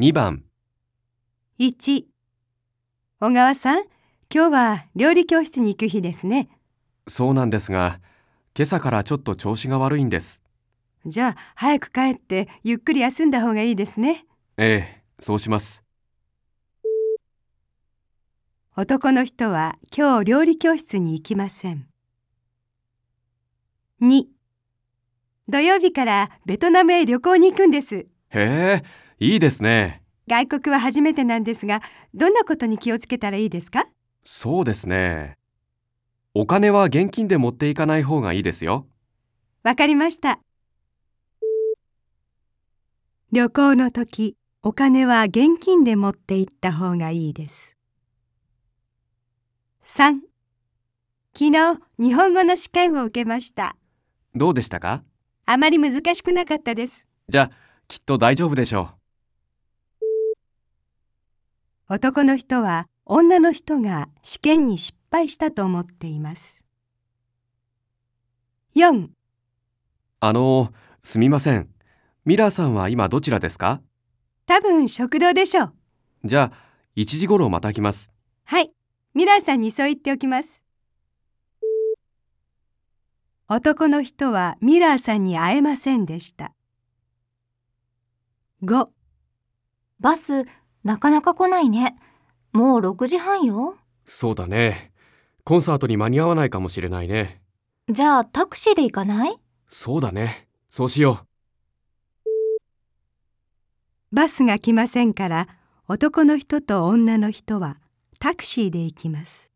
2番、 1、小川さん、今日は料理教室に行く日ですね。 そうなんですが、今朝からちょっと調子が悪いんです。 じゃあ、早く帰ってゆっくり休んだ方がいいですね。 ええ、そうします。 男の人は今日料理教室に行きません。2、土曜日からベトナムへ旅行に行くんです。 へえ、いいですね。 外国は初めてなんですが、どんなことに気をつけたらいいですか？ そうですね。お金は現金で持っていかない方がいいですよ。 わかりました。旅行の時、お金は現金で持って行った方がいいです。3、昨日、日本語の試験を受けました。 どうでしたか？ あまり難しくなかったです。 じゃあ、きっと大丈夫でしょ男の人は女の人が試験に失敗したと思っています。4、 すみません。ミラーさんは今どちらですか？ 多分食堂でしょう。 じゃあ、1時頃また来ます。 はい、ミラーさんにそう言っておきます。男の人はミラーさんに会えませんでした。5、 バス、なかなか来ないね。もう6時半よ。 そうだね。コンサートに間に合わないかもしれないね。 じゃあタクシーで行かない？ そうだね。そうしよう。 バスが来ませんから、男の人と女の人はタクシーで行きます。